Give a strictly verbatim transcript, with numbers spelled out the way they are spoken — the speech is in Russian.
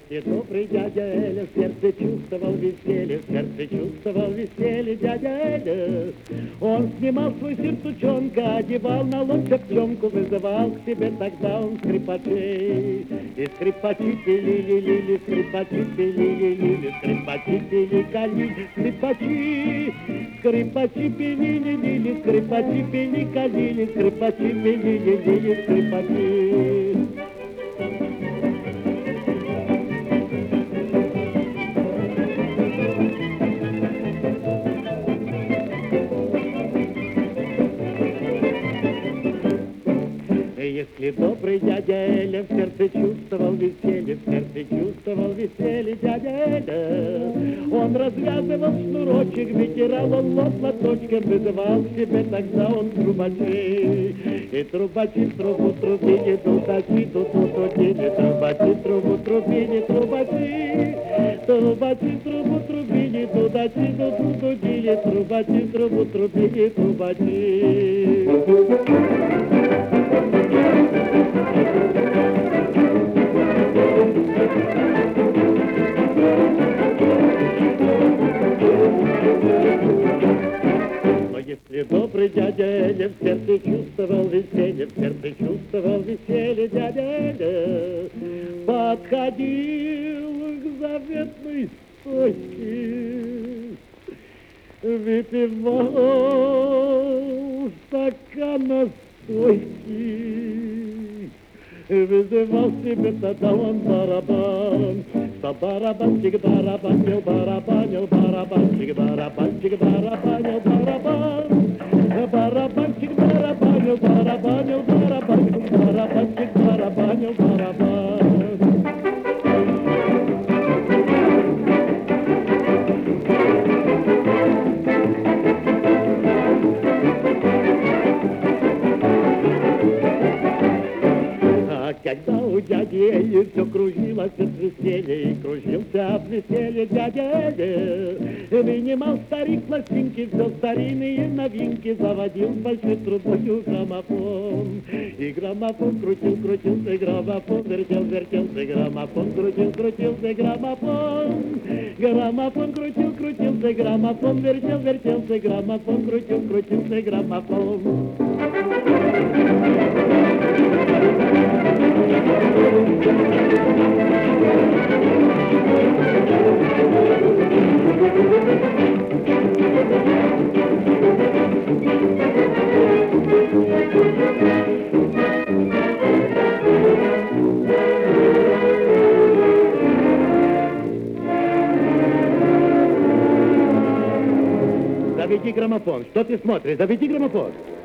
Если добрый дядя Эля в сердце чувствовал веселье, в сердце чувствовал веселье дядя Эля, он снимал свой сюртучонка, одевал на лоб чепчонку, вызывал к себе тогда он скрипачей. И скрипачи пилили, лили, скрипачи пилили, лили, скрипачи пили, калили, скрипачи, скрипачи пилили, лили, скрипачи пили, калили, скрипачи пилили, лили, скрипачи. Если добрый дядя Эля в сердце чувствовал веселье, в сердце чувствовал веселье дядя Эля, он развязывал шнурочек, вытирал он лоб платочком, вызывал к себе тогда он трубачей. И трубачи трубу трубили, трубачи ту-ту трубили, трубачи трубу трубили, трубачи, трубачи трубу трубили, трубачи ту-ту трубили, трубачи трубу трубили, трубачи. Но если добрый дядя Эля в сердце чувствовал веселье, в сердце чувствовал веселье дядя Эля, подходил к заветной стойке, выпивал стакан настойки, вызывал себе тогда он барабан, что барабанчик барабанил, барабанил, барабанчик, барабанчик, барабанил, барабан, барабанчик барабанил, барабанил, барабанчик, барабанчик барабанил, барабан. Когда у дяди Эли все кружилось от веселья, и кружился от веселья дядя Эля, вынимал старик пластинки, все старинные новинки, заводил большой трубою граммофон. И граммофон крутил, крутился, граммофон вертел, вертелся, граммофон крутил, крутился, граммофон. Граммофон крутил, крутился, граммофон вертел, вертелся, граммофон крутил, крутился, граммофон. Заведи граммофон. Что ты смотришь? Заведи граммофон.